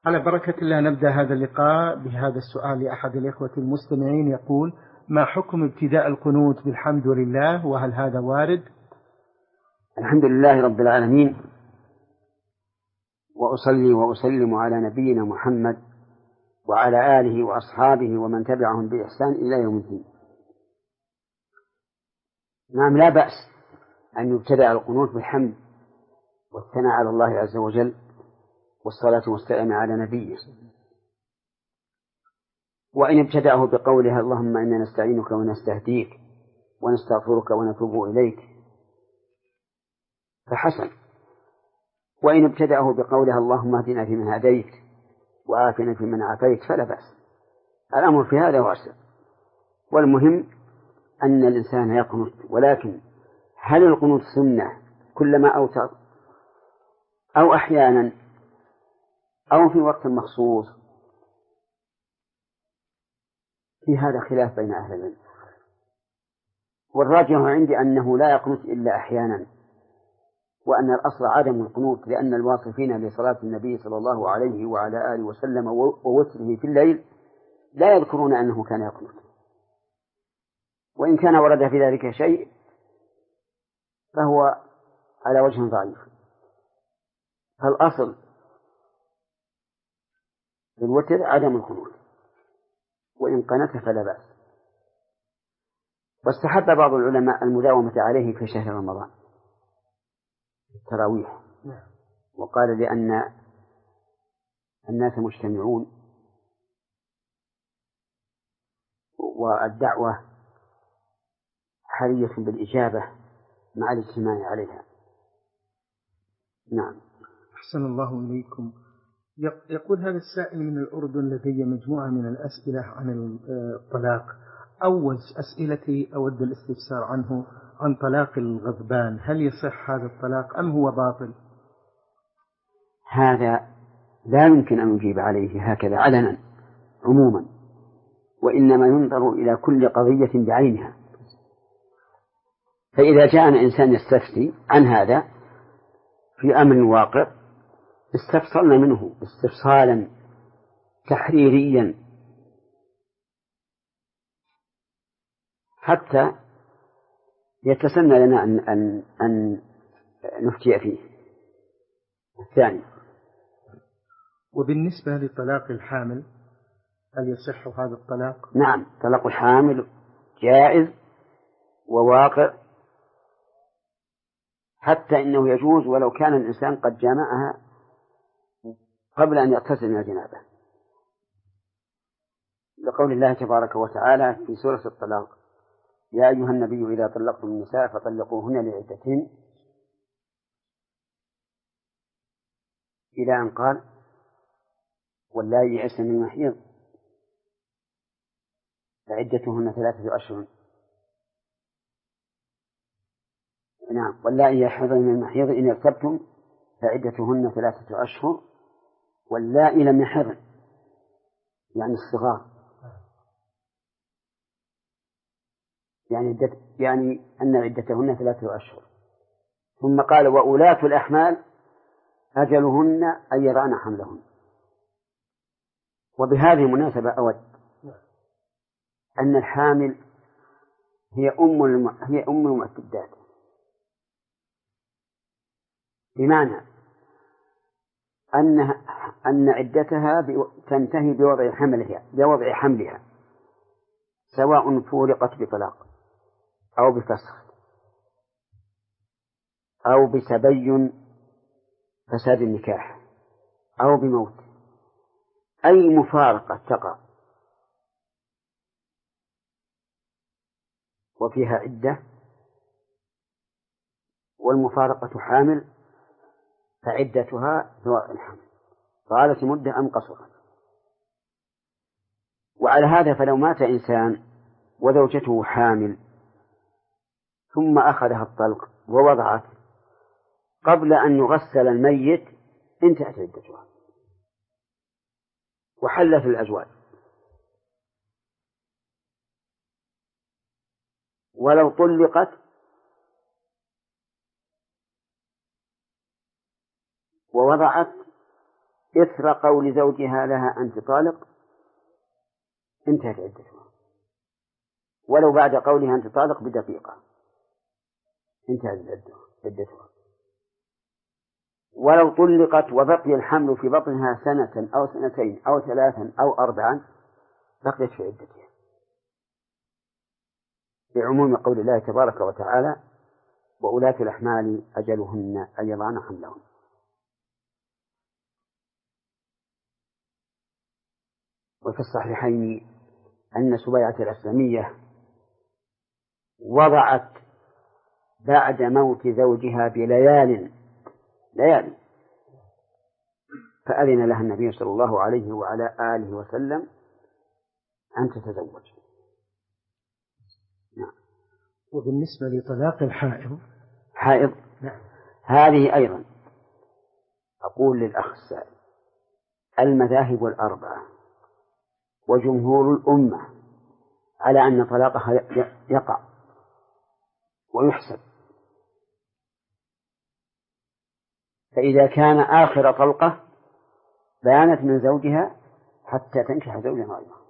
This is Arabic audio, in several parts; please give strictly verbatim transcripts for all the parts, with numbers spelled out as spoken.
على بركة الله نبدأ هذا اللقاء بهذا السؤال لأحد الإخوة المستمعين يقول: ما حكم ابتداء القنوت بالحمد لله، وهل هذا وارد؟ الحمد لله رب العالمين، وأصلي وأسلم على نبينا محمد وعلى آله وأصحابه ومن تبعهم بإحسان إلى يوم الدين. نعم، لا بأس أن يبتدأ القنوت بالحمد والثناء على الله عز وجل والصلاة والسلام على نبيه، وإن ابتدأه بقولها اللهم إنا نستعينك ونستهديك ونستغفرك ونتوب إليك فحسن، وإن ابتدأه بقولها اللهم اهدنا فيمن هديت وآتنا فيمن عافيت فلا بأس. الأمر في هذا واسع، والمهم أن الإنسان يقنط. ولكن هل القنوت سنة كلما أوتر أو أحيانا أو في وقت مخصوص؟ في هذا خلاف بين أهل العلم، والراجح عندي أنه لا يقنط إلا أحيانا، وأن الأصل عدم القنوت، لأن الواصفين لصلاة النبي صلى الله عليه وعلى آله وسلم ووتره في الليل لا يذكرون أنه كان يقنط، وإن كان ورد في ذلك شيء فهو على وجه ضعيف. فالأصل في الوتر عدم القنوت، وإن قنت فلا بأس. واستحب بعض العلماء المداومة عليه في شهر رمضان التراويح، وقال لأن الناس مجتمعون والدعوة حرية بالإجابة مع الاجتماع عليها. نعم. أحسن الله إليكم. يقول هذا السائل من الأردن: لدي مجموعة من الأسئلة عن الطلاق. أول أسئلتي أود الاستفسار عنه عن طلاق الغضبان، هل يصح هذا الطلاق أم هو باطل؟ هذا لا يمكن أن نجيب عليه هكذا علنا عموما، وإنما ينظر إلى كل قضية بعينها. فإذا جاءنا إنسان يستفتي عن هذا في أمر واقع استفصلنا منه استفصالا تحريريا حتى يتسنى لنا أن, أن, أن نفتي فيه. الثاني: وبالنسبة لطلاق الحامل هل يصح هذا الطلاق؟ نعم، طلاق الحامل جائز وواقع، حتى إنه يجوز ولو كان الإنسان قد جامعها قبل أن يغتسل من الجنابة، لقول الله تبارك وتعالى في سورة الطلاق: يا أيها النبي إذا طلقتم النساء فطلقوهن لعدتهن، إلى أن قال: واللائي يئسن من المحيض فعدتهن ثلاثة أشهر. نعم، واللائي يحيضن من المحيض إن ارتبتم فعدتهن ثلاثة أشهر واللائي لم يحضن، يعني الصغار، يعني يعني أن عدتهن ثلاثة أشهر. ثم قال: وأولاة الأحمال أجلهن أن يضعن حملهن. وبهذه المناسبة أود أن الحامل هي أم الم... هي أم المعتدات، بمعنى أن أن عدتها تنتهي بوضع حملها بوضع حملها، سواء فورقت بطلاق أو بفسخ أو بتبين فساد النكاح أو بموت. أي مفارقة تقع وفيها عدة والمفارقة حامل فعدتها سواء الحمل طالت مدة أم قصرت. وعلى هذا فلو مات إنسان وزوجته حامل ثم أخذها الطلق ووضعت قبل أن يغسل الميت انتهت عدتها وحلت الأزواج. ولو طلقت ووضعت إثر قول زوجها لها أنت طالق انتهت عدتها، ولو بعد قولها أنت طالق بدقيقة انتهت عدتها، ولو طلقت وبقي الحمل في بطنها سنة أو سنتين أو ثلاثا أو أربعا بقيت في عدتها، بعموم قول الله تبارك وتعالى وأولاة الأحمال أجلهن أن يضعن حملهن. وفي الصحيحين أن سبيعة الأسلمية وضعت بعد موت زوجها بليال ليال فأذن لها النبي صلى الله عليه وعلى آله وسلم أن تتزوج. نعم. وبالنسبة لطلاق الحائض حائض نعم. هذه أيضا أقول للأخ السائل المذاهب الأربعة وجمهور الأمة على أن طلاقها يقع ويحسب، فإذا كان آخر طلقة بانت من زوجها حتى تنكح زوجا غيره.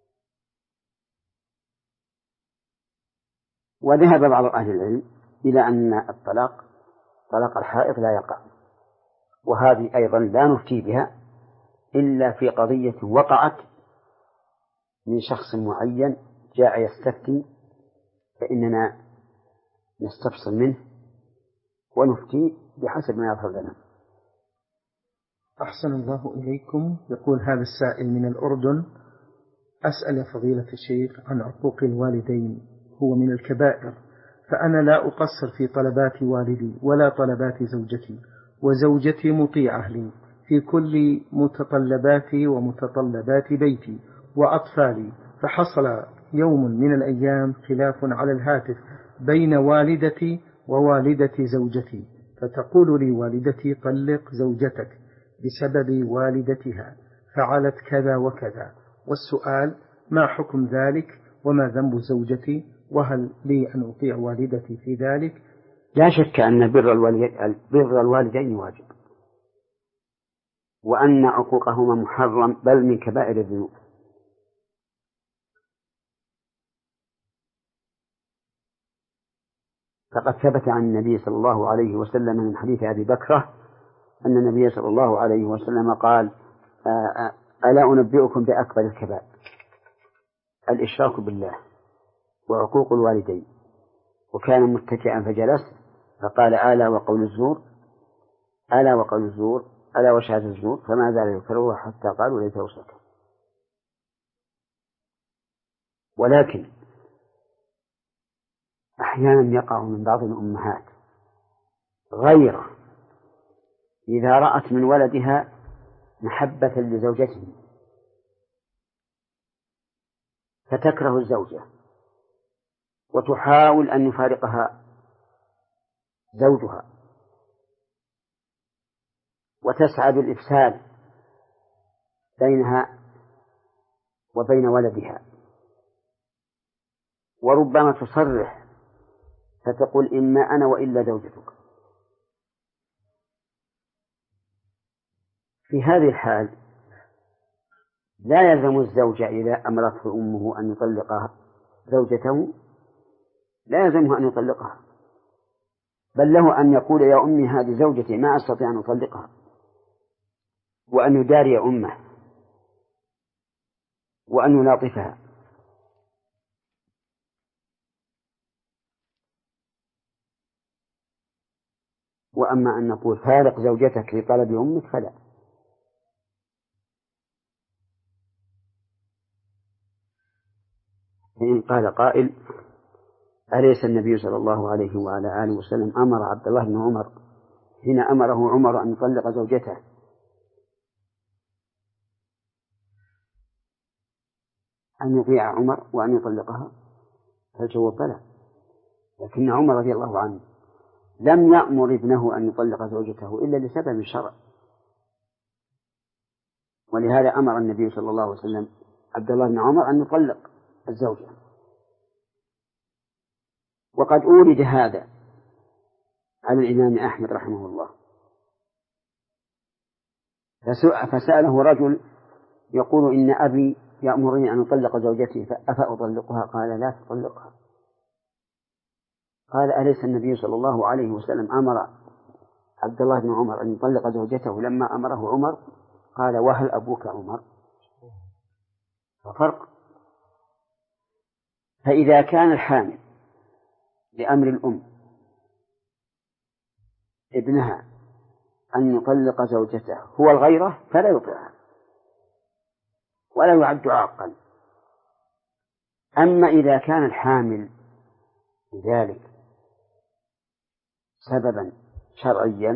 وذهب بعض أهل العلم إلى أن الطلاق طلاق الحائض لا يقع، وهذه أيضا لا نفتي بها إلا في قضية وقعت من شخص معين جاء يستفتي فإننا نستفصل منه ونفتي بحسب ما يظهر لنا. أحسن الله إليكم. يقول هذا السائل من الأردن: أسأل يا فضيلة الشيخ عن عقوق الوالدين، هو من الكبائر، فأنا لا أقصر في طلبات والدي ولا طلبات زوجتي، وزوجتي مطيعة لي في كل متطلباتي ومتطلبات بيتي وأطفالي، فحصل يوم من الأيام خلاف على الهاتف بين والدتي ووالدة زوجتي، فتقول لي والدتي طلق زوجتك بسبب والدتها فعلت كذا وكذا، والسؤال ما حكم ذلك وما ذنب زوجتي، وهل لي أن أطيع والدتي في ذلك؟ لا شك أن بر الوالدين, بر الوالدين واجب، وأن عقوقهما محرم بل من كبائر الذنوب. فقد ثبت عن النبي صلى الله عليه وسلم من حديث أبي بكرة أن النبي صلى الله عليه وسلم قال: ألا أنبئكم بأكبر الكبائر؟ الإشراك بالله وعقوق الوالدين. وكان متكئا فجلس فقال: ألا وقول الزور ألا وقول الزور ألا وشهادة الزور، فما زال يكرره حتى قالوا ليته سكت. ولكن أحيانا يقع من بعض الأمهات غير إذا رأت من ولدها محبة لزوجته فتكره الزوجة وتحاول أن يفارقها زوجها وتسعى بالإفساد بينها وبين ولدها، وربما تصرح فتقول: إما أنا وإلا زوجتك. في هذه الحال لا يلزم الزوج إذا أمرته أمه أن يطلق زوجته لا يلزمه أن يطلقها، بل له أن يقول: يا أمي هذه زوجتي ما أستطيع أن أطلقها، وأن يداري أمه وأن يلاطفها. وأما أن نقول فارق زوجتك لطلب أمك فلا. فإن قال قائل: أليس النبي صلى الله عليه وعلى آله وسلم أمر عبد الله بن عمر حين أمره عمر أن يطلق زوجته أن يطيع عمر وأن يطلقها؟ فالجواب بلى، لكن عمر رضي الله عنه لم يأمر ابنه أن يطلق زوجته إلا لسبب شرع، ولهذا أمر النبي صلى الله عليه وسلم عبد الله بن عمر أن يطلق الزوجة. وقد أورد هذا على الإمام أحمد رحمه الله فسأله رجل يقول إن أبي يأمرني أن أطلق زوجتي فأفأطلقها؟ قال لا تطلقها. قال أليس النبي صلى الله عليه وسلم أمر عبد الله بن عمر أن يطلق زوجته لما أمره عمر؟ قال وهل أبوك عمر؟ ففرق. فإذا كان الحامل لأمر الأم ابنها أن يطلق زوجته هو الغيرة فلا يطيعها ولا يعد عاقا. أما إذا كان الحامل لذلك سببا شرعيا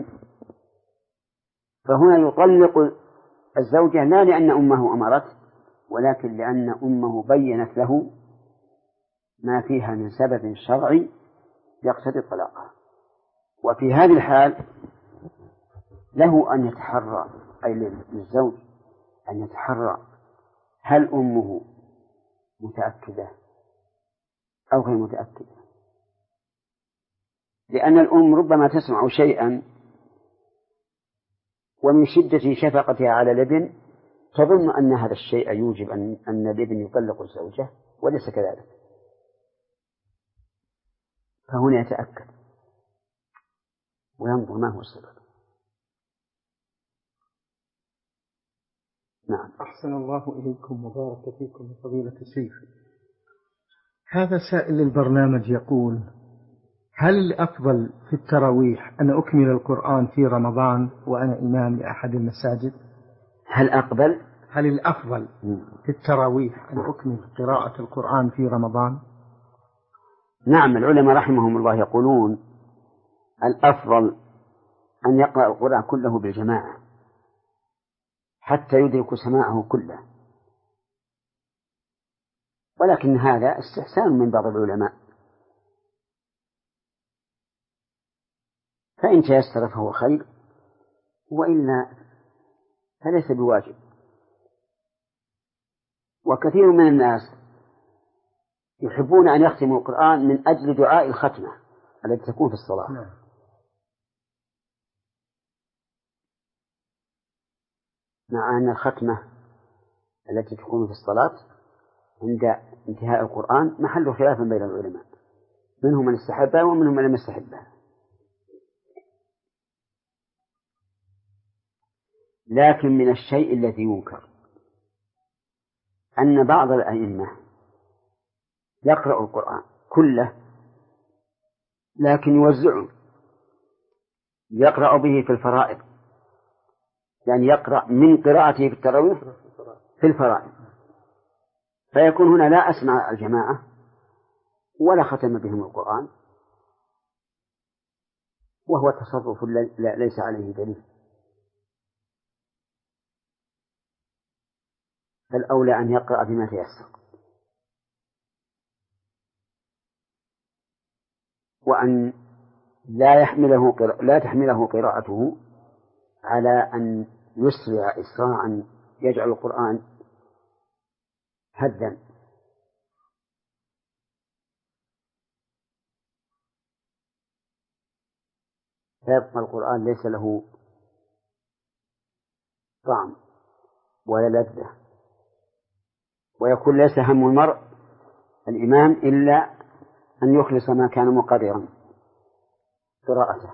فهنا يطلق الزوجة لا لأن أمه أمرته ولكن لأن أمه بينت له ما فيها من سبب شرعي يقتضي طلاقها. وفي هذه الحال له أن يتحرى، أي للزوج أن يتحرى هل أمه متأكدة أو غير متأكدة، لأن الأم ربما تسمع شيئا ومن شدة شفقتها على الابن تظن أن هذا الشيء يوجب أن, أن الابن يطلق الزوجة وليس كذلك، فهنا يتأكد وينظر ما هو السبب. نعم. أحسن الله إليكم وبارك فيكم فضيلة الشيخ. هذا سائل للبرنامج يقول: هل الأفضل في التراويح أن أكمل القرآن في رمضان وأنا إمام لأحد المساجد؟ هل أقبل؟ هل الأفضل في التراويح أن أكمل قراءة القرآن في رمضان؟ نعم، العلماء رحمهم الله يقولون الأفضل أن يقرأ القرآن كله بالجماعة حتى يدرك سماعه كله، ولكن هذا استحسان من بعض العلماء، فإن تيسر فهو خير وإلا فليس بواجب. وكثير من الناس يحبون أن يختموا القرآن من أجل دعاء الختمة التي تكون في الصلاة. نعم. مع أن الختمة التي تكون في الصلاة عند انتهاء القرآن محل خلاف بين العلماء، منهم من استحبها ومنهم من لم يستحبها. لكن من الشيء الذي ينكر أن بعض الأئمة يقرأ القرآن كله لكن يوزعه، يقرأ به في الفرائض، يعني يقرأ من قراءته في التراويح في الفرائض، فيكون هنا لا أسمع الجماعة ولا ختم بهم القرآن، وهو تصرف ليس عليه دليل. فالأولى أن يقرأ بما تيسر، وأن لا يحمله لا تحمله قراءته على أن يسرع إسراعا يجعل القرآن هدا. فيبقى القرآن ليس له طعم ولا لذة، ويكون ليس هم المرء الإمام إلا أن يخلص ما كان مقررا قراءته.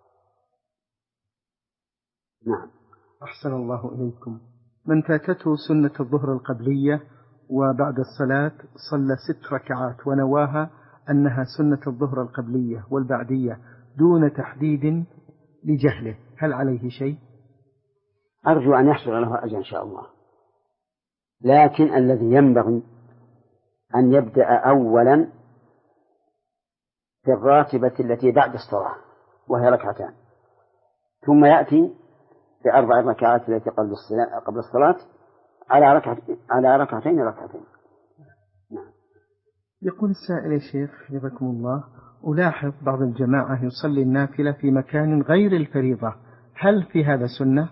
نعم. أحسن الله إليكم. من فاتته سنة الظهر القبلية وبعد الصلاة صلى ست ركعات ونواها أنها سنة الظهر القبلية والبعدية دون تحديد لجهله، هل عليه شيء؟ أرجو أن يحصل له أجر إن شاء الله، لكن الذي ينبغي أن يبدأ أولا في الراتبة التي بعد الصلاة وهي ركعتان، ثم يأتي بأربع ركعات التي قبل الصلاة على ركعة على ركعتين ركعتين. نعم. يقول السائل: يا شيخ حفظكم الله، ألاحظ بعض الجماعة يصلي النافلة في مكان غير الفريضة، هل في هذا سنة؟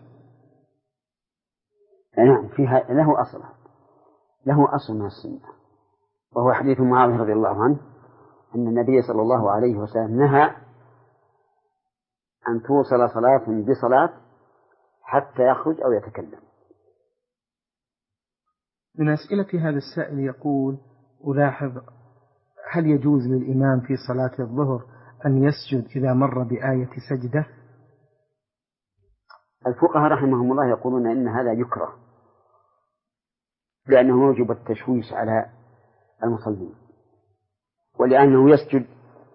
نعم، فيها له أصل له أصل من السنة، وهو حديث معاذ رضي الله عنه أن النبي صلى الله عليه وسلم نهى أن توصل صلاة بصلاة حتى يخرج أو يتكلم. من أسئلة هذا السائل يقول: ألاحظ هل يجوز للإمام في صلاة الظهر أن يسجد إذا مر بآية سجدة؟ الفقهاء رحمهم الله يقولون إن هذا يكره، لأنه يوجب التشويش على المصلين، ولأنه يسجد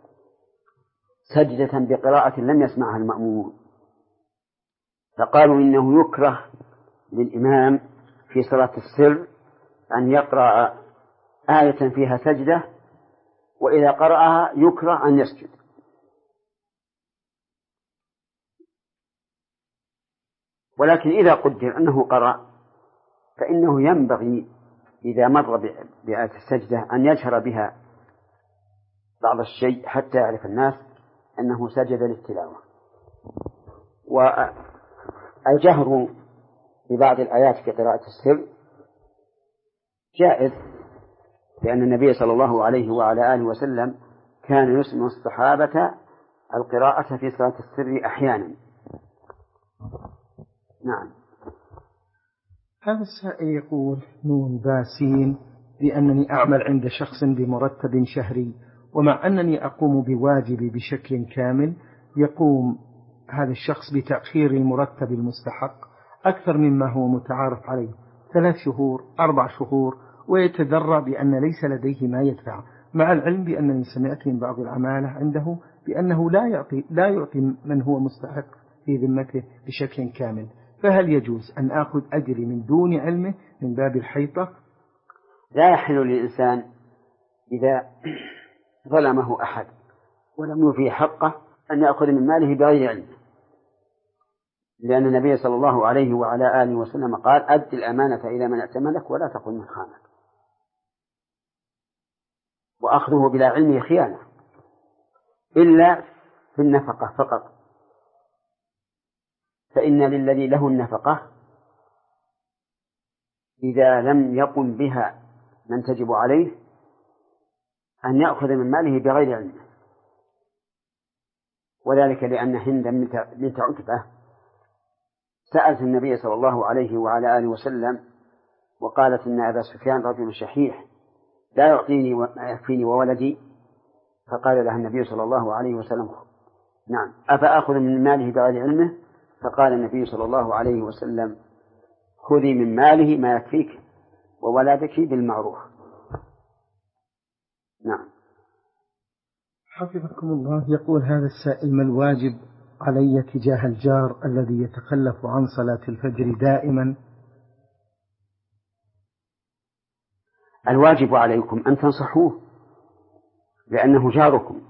سجدة بقراءة لم يسمعها المأمومون، فقالوا إنه يكره للإمام في صلاة السر أن يقرأ آية فيها سجدة، وإذا قرأها يكره أن يسجد. ولكن إذا قدر أنه قرأ فإنه ينبغي إذا مر بآية السجدة أن يجهر بها بعض الشيء حتى يعرف الناس أنه سجد للتلاوة. والجهر ببعض الآيات في قراءة السر جائز، لأن النبي صلى الله عليه وعلى آله وسلم كان يسمع الصحابة القراءة في صلاة السر أحيانا. نعم. هذا السائل يقول: نون باسين بأنني أعمل عند شخص بمرتب شهري، ومع أنني أقوم بواجبي بشكل كامل يقوم هذا الشخص بتأخير المرتب المستحق أكثر مما هو متعارف عليه، ثلاث شهور أربع شهور، ويتذرع بأن ليس لديه ما يدفع، مع العلم بأنني سمعت من بعض العمالة عنده بأنه لا يعطي, لا يعطي من هو مستحق في ذمته بشكل كامل، فهل يجوز أن آخذ أجري من دون علمه من باب الحيطة؟ لا يحل للإنسان إذا ظلمه أحد ولم يوفي حقه أن يأخذ من ماله بغير علمه، لأن النبي صلى الله عليه وعلى آله وسلم قال: أد الأمانة إلى من ائتمنك ولا تقل من خانك. وأخذه بلا علمه خيانة، إلا في النفقة فقط، فإن للذي له النفقة إذا لم يقم بها من تجب عليه أن يأخذ من ماله بغير علمه، وذلك لأن هند بنت عتبة سألت النبي صلى الله عليه وعلى آله وسلم وقالت: إن أبا سفيان رجل شحيح لا يعطيني ما يكفيني وولدي، فقال لها النبي صلى الله عليه وسلم: نعم، أفأخذ من ماله بغير علمه؟ فقال النبي صلى الله عليه وسلم: خذي من ماله ما يكفيك وولدك بالمعروف. نعم. حفظكم الله. يقول هذا السائل: ما الواجب علي تجاه الجار الذي يتخلف عن صلاة الفجر دائما؟ الواجب عليكم أن تنصحوه، لأنه جاركم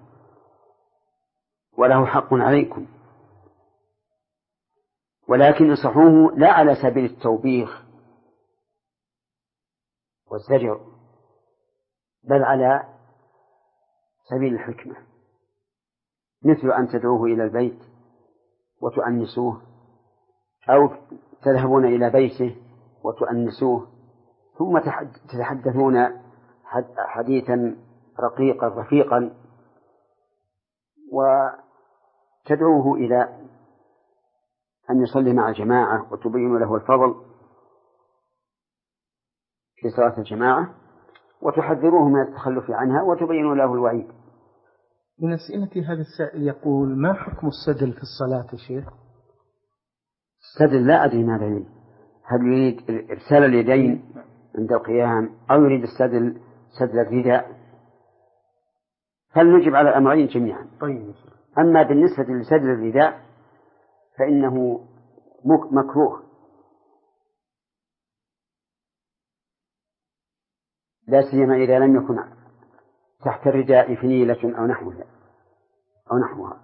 وله حق عليكم، ولكن انصحوه لا على سبيل التوبيخ والزجر، بل على سبيل الحكمة، مثل أن تدعوه إلى البيت وتؤنسوه، أو تذهبون إلى بيته وتؤنسوه، ثم تتحدثون حديثا رقيقا رفيقا، وتدعوه إلى أن يصلي مع الجماعة وتبين له الفضل في صلاة الجماعة، وتحذروه من التخلف عنها وتبين له الوعيد. من أسئلة هذا السائل يقول: ما حكم السدل في الصلاة يا شيخ؟ السدل لا أدري ماذا يريد، هل يريد إرسال اليدين عند القيام أو يريد السدل سدل الرداء؟ فلنجب على الأمرين جميعا. طيب. أما بالنسبة لسدل الرداء فإنه مكروه، لا سيما إذا لم يكن تحت الرداء فنيلة أو نحوها أو نحوها.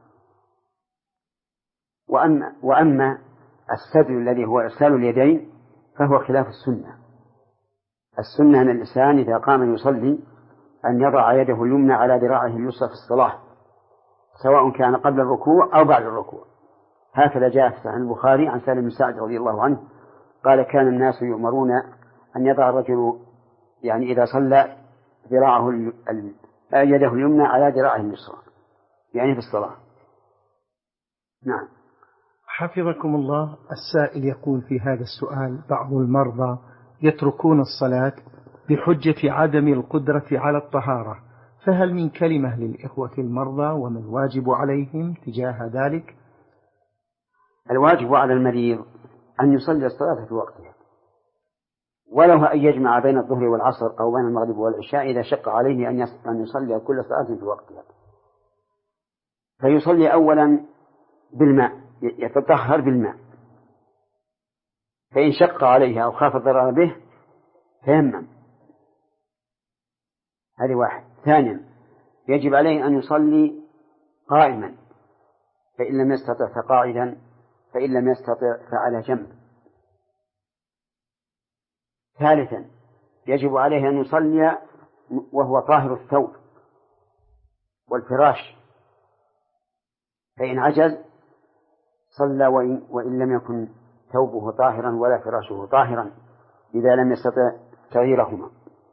وأما, وأما السدل الذي هو إرسال اليدين فهو خلاف السنة. السنة أن الإنسان إذا قام يصلي أن يضع يده اليمنى على ذراعه اليسرى في الصلاة، سواء كان قبل الركوع أو بعد الركوع. هكذا جاء في صحيح البخاري عن سالم بن سعد رضي الله عنه قال: كان الناس يؤمرون أن يضع الرجل يعني إذا صلى ذراعه يده اليمنى على ذراعه اليسرى، يعني في الصلاة. نعم. حفظكم الله، السائل يقول في هذا السؤال: بعض المرضى يتركون الصلاة بحجة عدم القدرة على الطهارة، فهل من كلمة للإخوة المرضى وما الواجب عليهم تجاه ذلك؟ الواجب على المريض أن يصلي الصلاة في وقتها، ولو أن يجمع بين الظهر والعصر أو بين المغرب والعشاء إذا شق عليه أن يصلي كل صلاة في وقتها. فيصلي أولا بالماء، يتطهر بالماء، فإن شق عليه أو خاف الضرر به تيمم. هذه واحد. ثانيا يجب عليه أن يصلي قائما، فإن لم يستطع فقاعدا، فإن لم يستطع فعلى جنب. ثالثا يجب عليه أن يصلي وهو طاهر الثوب والفراش، فإن عجز صلى وإن, وإن لم يكن ثوبه طاهرا ولا فراشه طاهرا إذا لم يستطع تغييرهما.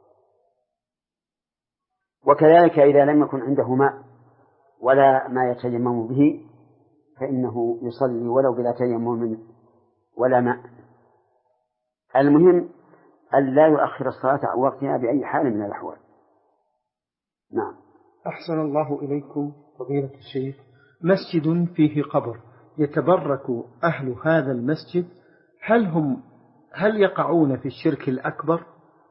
وكذلك إذا لم يكن عنده ماء ولا ما يتيمم به فإنه يصلي ولو بلا تيمم ولا ماء. المهم أن لا يؤخر الصلاة عن وقتها بأي حال من الأحوال. نعم. أحسن الله إليكم فضيلة الشيخ. مسجد فيه قبر يتبرك أهل هذا المسجد، هل هم هل يقعون في الشرك الأكبر؟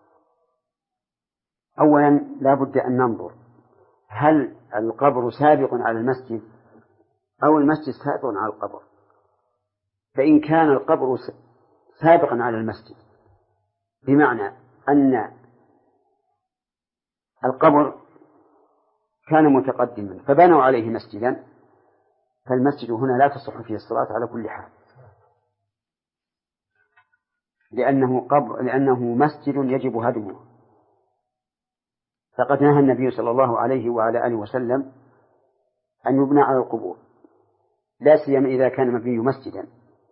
أولا لا بد أن ننظر هل القبر سابق على المسجد أو المسجد سابق على القبر. فإن كان القبر سابقا على المسجد بمعنى أن القبر كان متقدما فبنوا عليه مسجدا، فالمسجد هنا لا تصح فيه الصلاة على كل حال، لأنه قبر لأنه مسجد يجب هدمه. فقد نهى النبي صلى الله عليه وعلى آله وسلم أن يبنى على القبور، لا سيما إذا كان مبني مسجدا.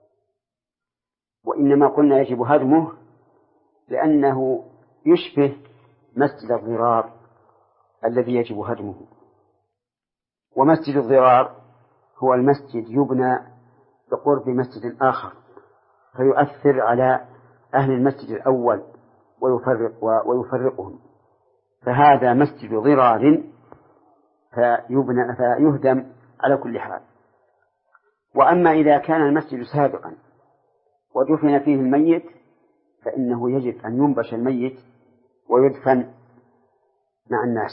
وإنما قلنا يجب هدمه لأنه يشبه مسجد الضرار الذي يجب هدمه. ومسجد الضرار هو المسجد يبنى بقرب مسجد آخر فيؤثر على أهل المسجد الأول ويفرق ويفرقهم، فهذا مسجد ضرار فيبنى فيهدم على كل حال. وأما إذا كان المسجد سابقا ودفن فيه الميت فإنه يجب أن ينبش الميت ويدفن مع الناس.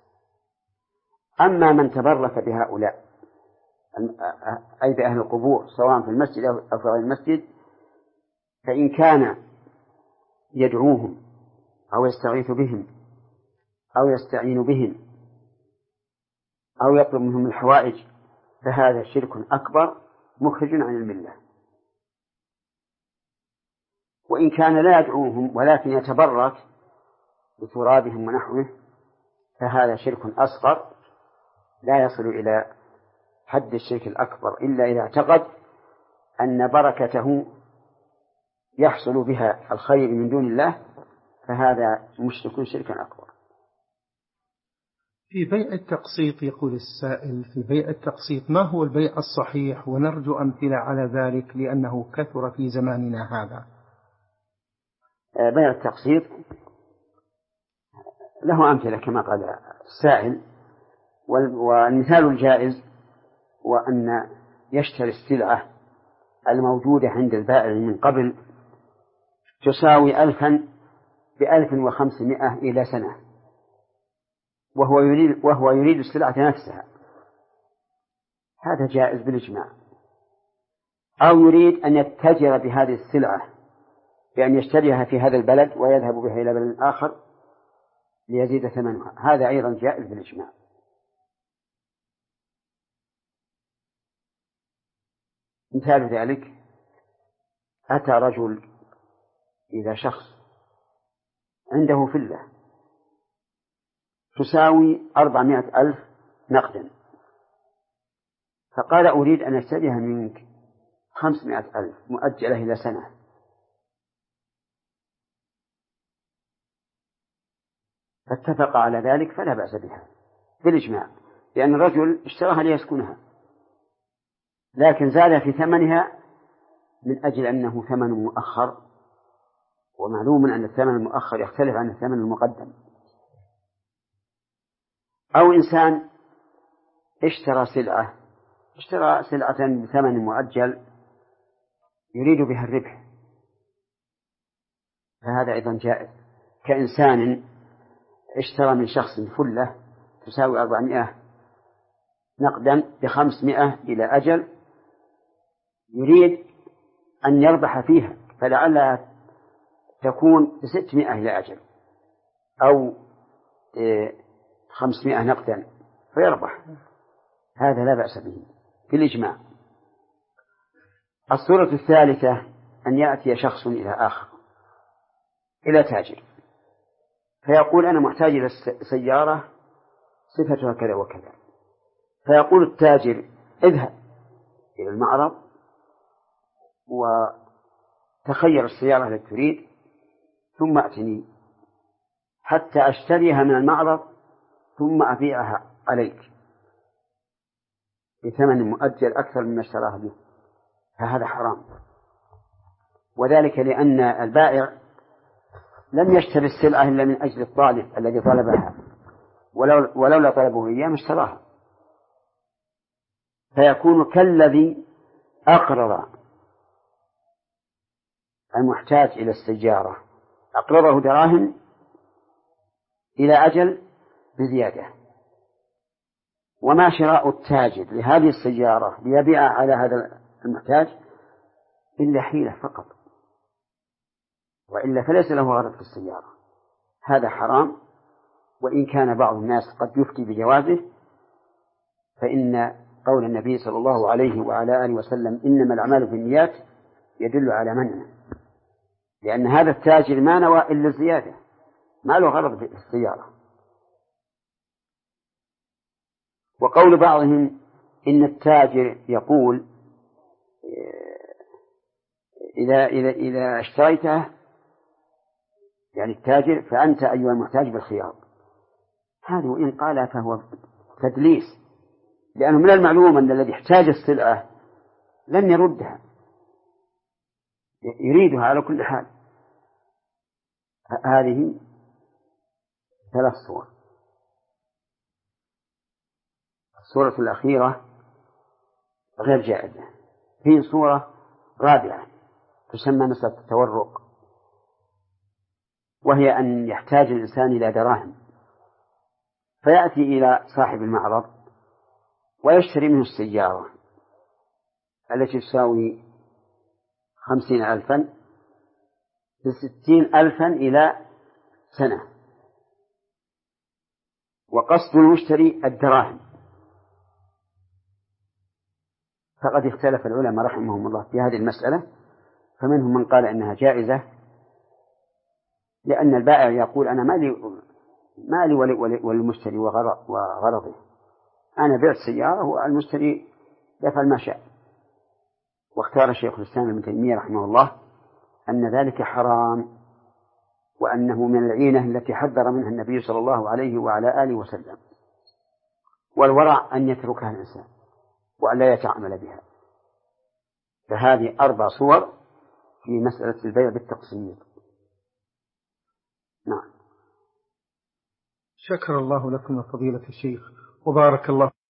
أما من تبرك بهؤلاء أي بأهل القبور سواء في المسجد أو في غير المسجد، فإن كان يدعوهم أو يستغيث بهم أو يستعين بهم أو يطلب منهم الحوائج فهذا شرك أكبر مخرج عن الملة. وإن كان لا يدعوهم ولكن يتبرك بترابهم ونحوه فهذا شرك أصغر لا يصل إلى حد الشرك الأكبر إلا إذا اعتقد أن بركته يحصل بها الخير من دون الله، فهذا مشرك شركا أكبر. في بيع التقسيط يقول السائل: في بيع التقسيط ما هو البيع الصحيح؟ ونرجو أمثلة على ذلك لأنه كثر في زماننا هذا. بيع التقسيط له أمثلة كما قال السائل، والمثال الجائز وأن يشتري السلعة الموجودة عند البائع من قبل تساوي ألفا بألف وخمسمائة إلى سنة، وهو يريد, وهو يريد السلعة نفسها، هذا جائز بالإجماع. أو يريد أن يتجر بهذه السلعة بأن يشتريها في هذا البلد ويذهب بها إلى بلد آخر ليزيد ثمنها، هذا أيضا جائز بالإجماع. مثال ذلك أتى رجل إلى شخص عنده فلة تساوي أربعمائة ألف نقدا، فقال أريد أن أشتريها منك خمسمائة ألف مؤجلة إلى سنة. فاتفق على ذلك فلا بأس بها بالإجماع، لأن الرجل اشتراها ليسكنها لكن زاد في ثمنها من أجل أنه ثمن مؤخر، ومعلوم أن الثمن المؤخر يختلف عن الثمن المقدم. أو إنسان اشترى سلعة اشترى سلعة بثمن مؤجل يريد بها الربح، فهذا أيضا جائز. كإنسان اشترى من شخص فلة تساوي أربعمائة نقدا بخمسمائة إلى أجل، يريد أن يربح فيها، فلعلها تكون بستمائة إلى أجل أو خمسمائة نقدا فيربح، هذا لا بأس به في الإجماع. الصورة الثالثة أن يأتي شخص إلى آخر إلى تاجر فيقول أنا محتاج إلى سيارة صفتها كذا وكذا، فيقول التاجر اذهب إلى المعرض وتخير السيارة التي تريد ثم أتني حتى أشتريها من المعرض ثم أبيعها عليك بثمن مؤجل أكثر مما اشتراها به، فهذا حرام. وذلك لأن البائع لم يشتري السلعة إلا من أجل الطالب الذي طلبها، ولو ولولا طلبه إياه ما اشتراها، فيكون كالذي أقرض المحتاج إلى السيارة أقرضه دراهم إلى أجل بزيادة، وما شراء التاجر لهذه السيارة ليبيع على هذا المحتاج إلا حيلة فقط، وإلا فليس له غرض في السيارة. هذا حرام، وإن كان بعض الناس قد يفتي بجوازه، فإن قول النبي صلى الله عليه وعلى آله وسلم إنما الأعمال بالنيات يدل على منعه، لأن هذا التاجر ما نوى إلا الزيادة، ما له غرض في السيارة. وقول بعضهم إن التاجر يقول إذا إذا إذا اشتريته يعني التاجر فأنت أيها المحتاج بالخيار، هذا وإن قال فهو تدليس، لأنه من المعلوم أن الذي احتاج السلعة لن يردها، يريدها على كل حال. هذه ثلاث صور. الصورة الأخيرة غير جائزة. في صورة رابعة تسمى مسألة التورق، وهي أن يحتاج الإنسان إلى دراهم فيأتي إلى صاحب المعرض ويشتري منه السيارة التي تساوي خمسين ألفا بستين ألفا إلى سنة، وقصد المشتري الدراهم. فقد اختلف العلماء رحمهم الله في هذه المسألة، فمنهم من قال إنها جائزة لأن البائع يقول أنا مالي مالي وللمشتري وغرضه، أنا بعت سيارة والمشتري يفعل ما شاء. واختار الشيخ الإسلام ابن تيمية رحمه الله أن ذلك حرام، وأنه من العينة التي حذر منها النبي صلى الله عليه وعلى آله وسلم، والورع أن يتركها الإنسان وأن لا يتعامل بها. فهذه أربع صور في مسألة البيع بالتقسيط. نعم. شكر الله لكم فضيلة الشيخ وبارك الله